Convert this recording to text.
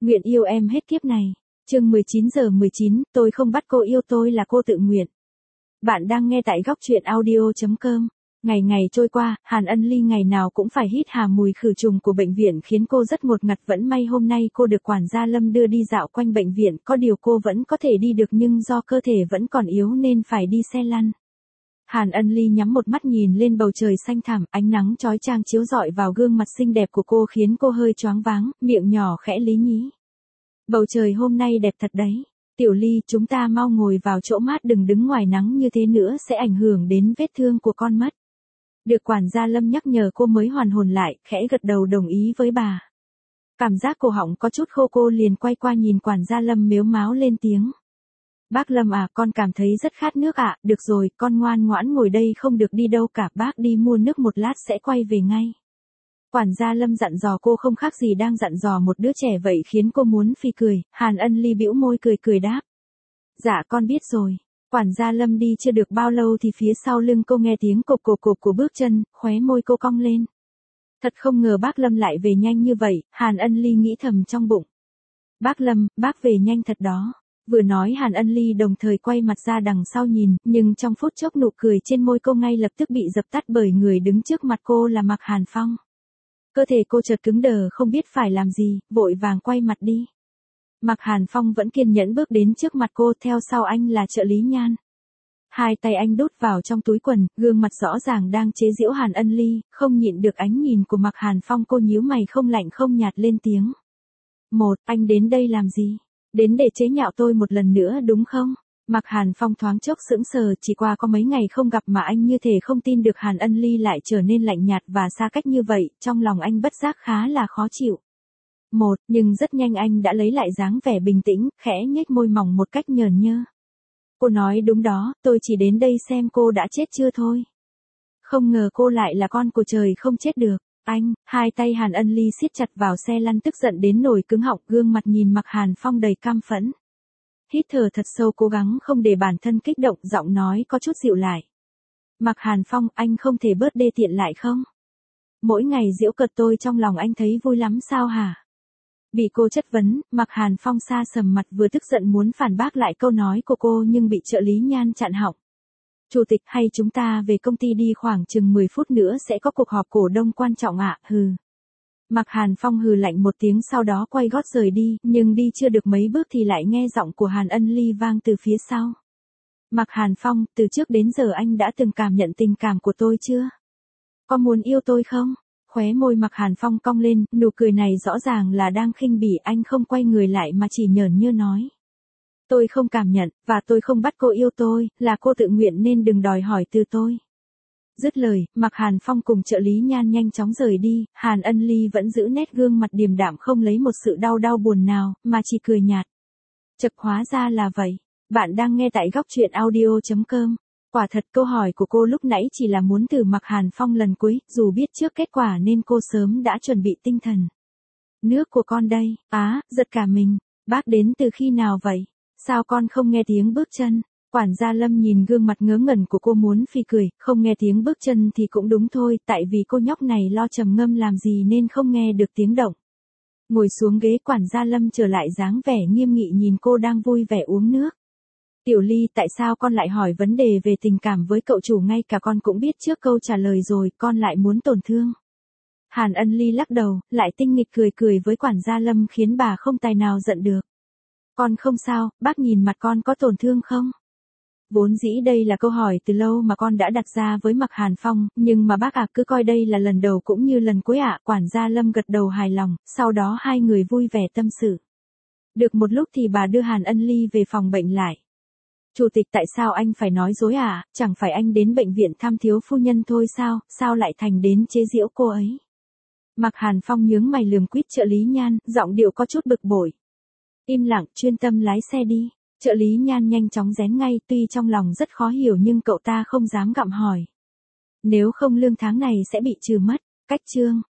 Nguyện yêu em hết kiếp này. Chương 19:19, tôi không bắt cô yêu tôi là cô tự nguyện. Bạn đang nghe tại góc truyện audio.com. Ngày ngày trôi qua, Hàn Ân Ly ngày nào cũng phải hít hà mùi khử trùng của bệnh viện khiến cô rất ngột ngạt. Vẫn may hôm nay cô được quản gia Lâm đưa đi dạo quanh bệnh viện, có điều cô vẫn có thể đi được nhưng do cơ thể vẫn còn yếu nên phải đi xe lăn. Hàn Ân Ly nhắm một mắt nhìn lên bầu trời xanh thẳm, ánh nắng chói chang chiếu rọi vào gương mặt xinh đẹp của cô khiến cô hơi choáng váng, miệng nhỏ khẽ lý nhí. Bầu trời hôm nay đẹp thật đấy. Tiểu Ly, chúng ta mau ngồi vào chỗ mát, đừng đứng ngoài nắng như thế nữa sẽ ảnh hưởng đến vết thương của con mất. Được quản gia Lâm nhắc nhở cô mới hoàn hồn lại, khẽ gật đầu đồng ý với bà. Cảm giác cổ họng có chút khô, cô liền quay qua nhìn quản gia Lâm mếu máo lên tiếng. Bác Lâm à, con cảm thấy rất khát nước ạ. Được rồi, con ngoan ngoãn ngồi đây không được đi đâu cả, bác đi mua nước một lát sẽ quay về ngay. Quản gia Lâm dặn dò cô không khác gì đang dặn dò một đứa trẻ vậy khiến cô muốn phì cười. Hàn Ân Ly bĩu môi cười cười đáp. Dạ con biết rồi. Quản gia Lâm đi chưa được bao lâu thì phía sau lưng cô nghe tiếng cộp cộp cộp của bước chân, khóe môi cô cong lên. Thật không ngờ bác Lâm lại về nhanh như vậy, Hàn Ân Ly nghĩ thầm trong bụng. Bác Lâm, bác về nhanh thật đó. Vừa nói Hàn Ân Ly đồng thời quay mặt ra đằng sau nhìn, nhưng trong phút chốc nụ cười trên môi cô ngay lập tức bị dập tắt bởi người đứng trước mặt cô là Mạc Hàn Phong. Cơ thể cô chợt cứng đờ không biết phải làm gì, vội vàng quay mặt đi. Mạc Hàn Phong vẫn kiên nhẫn bước đến trước mặt cô, theo sau anh là trợ lý Nhan. Hai tay anh đút vào trong túi quần, gương mặt rõ ràng đang chế giễu Hàn Ân Ly, không nhịn được ánh nhìn của Mạc Hàn Phong, cô nhíu mày không lạnh không nhạt lên tiếng. Anh đến đây làm gì? Đến để chế nhạo tôi một lần nữa đúng không? Mạc Hàn Phong thoáng chốc sững sờ, chỉ qua có mấy ngày không gặp mà anh như thể không tin được Hàn Ân Ly lại trở nên lạnh nhạt và xa cách như vậy, trong lòng anh bất giác khá là khó chịu. Nhưng rất nhanh anh đã lấy lại dáng vẻ bình tĩnh, khẽ nhếch môi mỏng một cách nhờn nhơ. Cô nói đúng đó, tôi chỉ đến đây xem cô đã chết chưa thôi. Không ngờ cô lại là con của trời không chết được. Hai tay Hàn Ân Ly siết chặt vào xe lăn tức giận đến nổi cứng họng, gương mặt nhìn Mạc Hàn Phong đầy cam phẫn. Hít thở thật sâu cố gắng không để bản thân kích động, giọng nói có chút dịu lại. Mạc Hàn Phong, anh không thể bớt đê tiện lại không? Mỗi ngày giễu cợt tôi trong lòng anh thấy vui lắm sao hả? Bị cô chất vấn, Mạc Hàn Phong sa sầm mặt vừa tức giận muốn phản bác lại câu nói của cô nhưng bị trợ lý Nhan chặn họng. Chủ tịch, hay chúng ta về công ty đi, khoảng chừng 10 phút nữa sẽ có cuộc họp cổ đông quan trọng ạ. Hừ. Mạc Hàn Phong hừ lạnh một tiếng sau đó quay gót rời đi, nhưng đi chưa được mấy bước thì lại nghe giọng của Hàn Ân Ly vang từ phía sau. Mạc Hàn Phong, từ trước đến giờ anh đã từng cảm nhận tình cảm của tôi chưa? Có muốn yêu tôi không? Khóe môi Mạc Hàn Phong cong lên, nụ cười này rõ ràng là đang khinh bỉ. Anh không quay người lại mà chỉ nhởn nhơ nói. Tôi không cảm nhận, và tôi không bắt cô yêu tôi, là cô tự nguyện nên đừng đòi hỏi từ tôi. Dứt lời, Mạc Hàn Phong cùng trợ lý Nhan nhanh chóng rời đi, Hàn Ân Ly vẫn giữ nét gương mặt điềm đạm không lấy một sự đau buồn nào, mà chỉ cười nhạt. Chật, hóa ra là vậy. Bạn đang nghe tại góc truyện audio.com. Quả thật câu hỏi của cô lúc nãy chỉ là muốn từ Mạc Hàn Phong lần cuối, dù biết trước kết quả nên cô sớm đã chuẩn bị tinh thần. Nước của con đây, giật cả mình, bác đến từ khi nào vậy? Sao con không nghe tiếng bước chân? Quản gia Lâm nhìn gương mặt ngớ ngẩn của cô muốn phì cười, không nghe tiếng bước chân thì cũng đúng thôi, tại vì cô nhóc này lo trầm ngâm làm gì nên không nghe được tiếng động. Ngồi xuống ghế, quản gia Lâm trở lại dáng vẻ nghiêm nghị nhìn cô đang vui vẻ uống nước. Tiểu Ly, tại sao con lại hỏi vấn đề về tình cảm với cậu chủ, ngay cả con cũng biết trước câu trả lời rồi, con lại muốn tổn thương? Hàn Ân Ly lắc đầu, lại tinh nghịch cười với quản gia Lâm khiến bà không tài nào giận được. Con không sao, bác nhìn mặt con có tổn thương không? Vốn dĩ đây là câu hỏi từ lâu mà con đã đặt ra với Mạc Hàn Phong, nhưng mà bác cứ coi đây là lần đầu cũng như lần cuối ạ. Quản gia Lâm gật đầu hài lòng, sau đó hai người vui vẻ tâm sự. Được một lúc thì bà đưa Hàn Ân Ly về phòng bệnh lại. Chủ tịch, tại sao anh phải nói dối à? Chẳng phải anh đến bệnh viện thăm thiếu phu nhân thôi sao lại thành đến chế giễu cô ấy? Mạc Hàn Phong nhướng mày lườm quýt trợ lý Nhan, giọng điệu có chút bực bội. Im lặng, chuyên tâm lái xe đi. Trợ lý Nhan nhanh chóng rén ngay, tuy trong lòng rất khó hiểu nhưng cậu ta không dám gặng hỏi. Nếu không lương tháng này sẽ bị trừ mất. Cách chương.